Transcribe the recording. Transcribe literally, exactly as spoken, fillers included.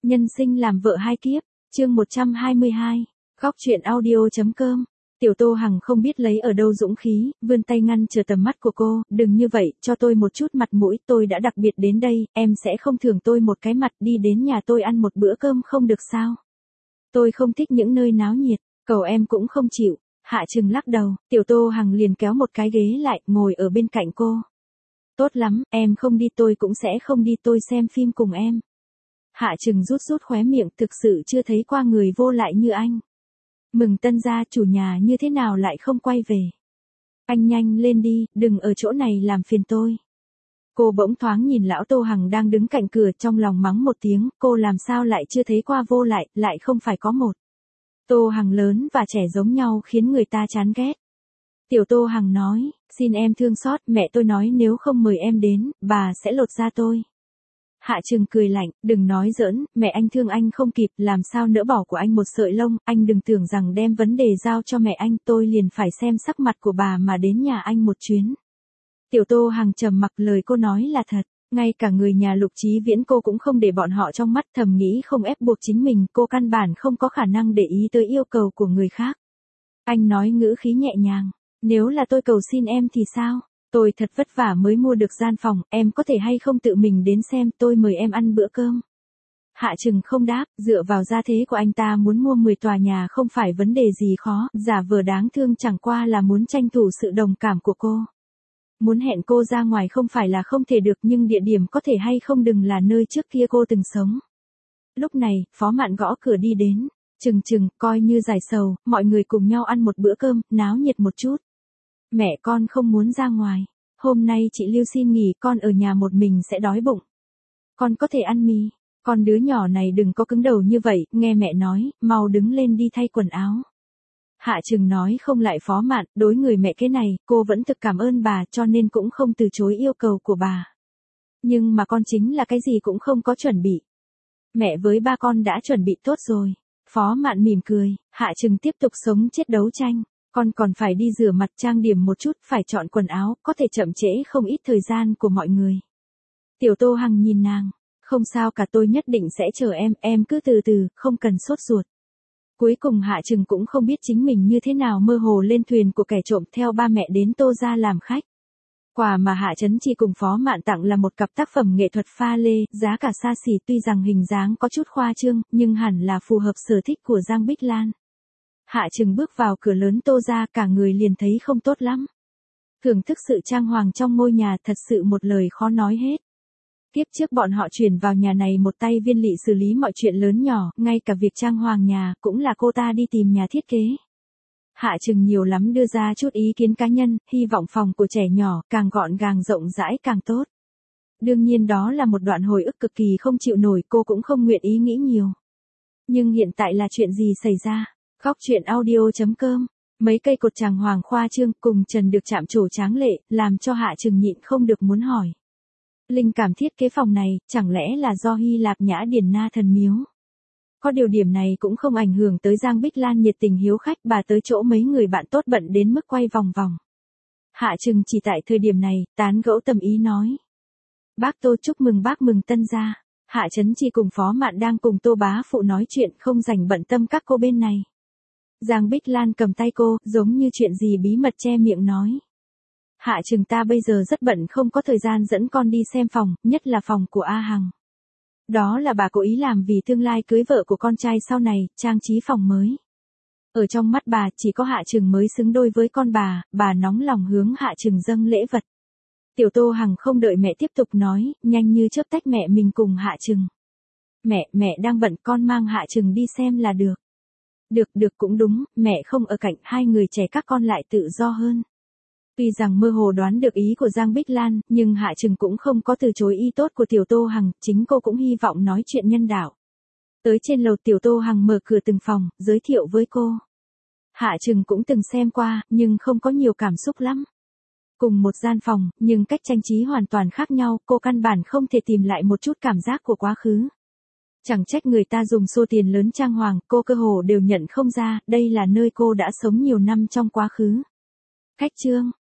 Nhân sinh làm vợ hai kiếp, chương một trăm hai mươi hai, góc truyện audio.com. Tiểu Tô Hằng không biết lấy ở đâu dũng khí, vươn tay ngăn trở tầm mắt của cô, đừng như vậy, cho tôi một chút mặt mũi, tôi đã đặc biệt đến đây, em sẽ không thưởng tôi một cái mặt đi đến nhà tôi ăn một bữa cơm không được sao? Tôi không thích những nơi náo nhiệt, cầu em cũng không chịu. Hạ Trừng lắc đầu, Tiểu Tô Hằng liền kéo một cái ghế lại, ngồi ở bên cạnh cô. Tốt lắm, em không đi tôi cũng sẽ không đi, tôi xem phim cùng em. Hạ Trừng rút rút khóe miệng, thực sự chưa thấy qua người vô lại như anh. Mừng tân gia, chủ nhà như thế nào lại không quay về. Anh nhanh lên đi, đừng ở chỗ này làm phiền tôi. Cô bỗng thoáng nhìn lão Tô Hằng đang đứng cạnh cửa, trong lòng mắng một tiếng, cô làm sao lại chưa thấy qua vô lại, lại không phải có một. Tô Hằng lớn và trẻ giống nhau khiến người ta chán ghét. Tiểu Tô Hằng nói, xin em thương xót, mẹ tôi nói nếu không mời em đến, bà sẽ lột da tôi. Hạ Trừng cười lạnh, đừng nói giỡn, mẹ anh thương anh không kịp, làm sao nỡ bỏ của anh một sợi lông, anh đừng tưởng rằng đem vấn đề giao cho mẹ anh, tôi liền phải xem sắc mặt của bà mà đến nhà anh một chuyến. Tiểu Tô Hằng trầm mặc, lời cô nói là thật, ngay cả người nhà Lục Chí Viễn cô cũng không để bọn họ trong mắt, thầm nghĩ không ép buộc chính mình, cô căn bản không có khả năng để ý tới yêu cầu của người khác. Anh nói ngữ khí nhẹ nhàng, nếu là tôi cầu xin em thì sao? Tôi thật vất vả mới mua được gian phòng, em có thể hay không tự mình đến xem, tôi mời em ăn bữa cơm. Hạ Trừng không đáp, dựa vào gia thế của anh ta muốn mua mười tòa nhà không phải vấn đề gì khó, giả vờ đáng thương chẳng qua là muốn tranh thủ sự đồng cảm của cô. Muốn hẹn cô ra ngoài không phải là không thể được, nhưng địa điểm có thể hay không đừng là nơi trước kia cô từng sống. Lúc này, Phó Mạn gõ cửa đi đến, Trừng Trừng, coi như giải sầu, mọi người cùng nhau ăn một bữa cơm, náo nhiệt một chút. Mẹ con không muốn ra ngoài, hôm nay chị Lưu xin nghỉ, con ở nhà một mình sẽ đói bụng. Con có thể ăn mì, con đứa nhỏ này đừng có cứng đầu như vậy, nghe mẹ nói, mau đứng lên đi thay quần áo. Hạ Trừng nói không lại Phó Mạn, đối người mẹ cái này, cô vẫn thực cảm ơn bà cho nên cũng không từ chối yêu cầu của bà. Nhưng mà con chính là cái gì cũng không có chuẩn bị. Mẹ với ba con đã chuẩn bị tốt rồi. Phó Mạn mỉm cười, Hạ Trừng tiếp tục sống chết đấu tranh. Con còn phải đi rửa mặt trang điểm một chút, phải chọn quần áo, có thể chậm trễ không ít thời gian của mọi người. Tiểu Tô Hằng nhìn nàng, không sao cả, tôi nhất định sẽ chờ em, em cứ từ từ, không cần sốt ruột. Cuối cùng Hạ Trừng cũng không biết chính mình như thế nào mơ hồ lên thuyền của kẻ trộm theo ba mẹ đến Tô gia làm khách. Quà mà Hạ Chấn Chi cùng Phó Mạn tặng là một cặp tác phẩm nghệ thuật pha lê, giá cả xa xỉ, tuy rằng hình dáng có chút khoa trương, nhưng hẳn là phù hợp sở thích của Giang Bích Lan. Hạ Trừng bước vào cửa lớn Tô gia, cả người liền thấy không tốt lắm. Thưởng thức sự trang hoàng trong ngôi nhà, thật sự một lời khó nói hết. Tiếp trước bọn họ chuyển vào nhà này một tay Viên Lị xử lý mọi chuyện lớn nhỏ, ngay cả việc trang hoàng nhà, cũng là cô ta đi tìm nhà thiết kế. Hạ Trừng nhiều lắm đưa ra chút ý kiến cá nhân, hy vọng phòng của trẻ nhỏ, càng gọn gàng rộng rãi càng tốt. Đương nhiên đó là một đoạn hồi ức cực kỳ không chịu nổi, cô cũng không nguyện ý nghĩ nhiều. Nhưng hiện tại là chuyện gì xảy ra? Góc truyện audio.com. Mấy cây cột tràng hoàng khoa trương cùng trần được chạm trổ tráng lệ, làm cho Hạ Trừng nhịn không được muốn hỏi. Linh cảm thiết kế phòng này, chẳng lẽ là do Hy Lạp Nhã Điền Na thần miếu? Có điều điểm này cũng không ảnh hưởng tới Giang Bích Lan nhiệt tình hiếu khách, bà tới chỗ mấy người bạn tốt bận đến mức quay vòng vòng. Hạ Trừng chỉ tại thời điểm này, tán gẫu tâm ý nói. Bác Tô chúc mừng bác mừng tân gia. Hạ Chấn Chi cùng Phó Mạn đang cùng Tô bá phụ nói chuyện, không rảnh bận tâm các cô bên này. Giang Bích Lan cầm tay cô, giống như chuyện gì bí mật che miệng nói. Hạ Trừng, ta bây giờ rất bận, không có thời gian dẫn con đi xem phòng, nhất là phòng của A Hằng. Đó là bà cố ý làm vì tương lai cưới vợ của con trai sau này, trang trí phòng mới. Ở trong mắt bà, chỉ có Hạ Trừng mới xứng đôi với con bà, bà nóng lòng hướng Hạ Trừng dâng lễ vật. Tiểu Tô Hằng không đợi mẹ tiếp tục nói, nhanh như chớp tách mẹ mình cùng Hạ Trừng. Mẹ, mẹ đang bận, con mang Hạ Trừng đi xem là được. Được, được cũng đúng, mẹ không ở cạnh, hai người trẻ các con lại tự do hơn. Tuy rằng mơ hồ đoán được ý của Giang Bích Lan, nhưng Hạ Trừng cũng không có từ chối ý tốt của Tiểu Tô Hằng, chính cô cũng hy vọng nói chuyện nhân đạo. Tới trên lầu Tiểu Tô Hằng mở cửa từng phòng, giới thiệu với cô. Hạ Trừng cũng từng xem qua, nhưng không có nhiều cảm xúc lắm. Cùng một gian phòng, nhưng cách trang trí hoàn toàn khác nhau, cô căn bản không thể tìm lại một chút cảm giác của quá khứ. Chẳng trách người ta dùng số tiền lớn trang hoàng, cô cơ hồ đều nhận không ra, đây là nơi cô đã sống nhiều năm trong quá khứ. Cách chương,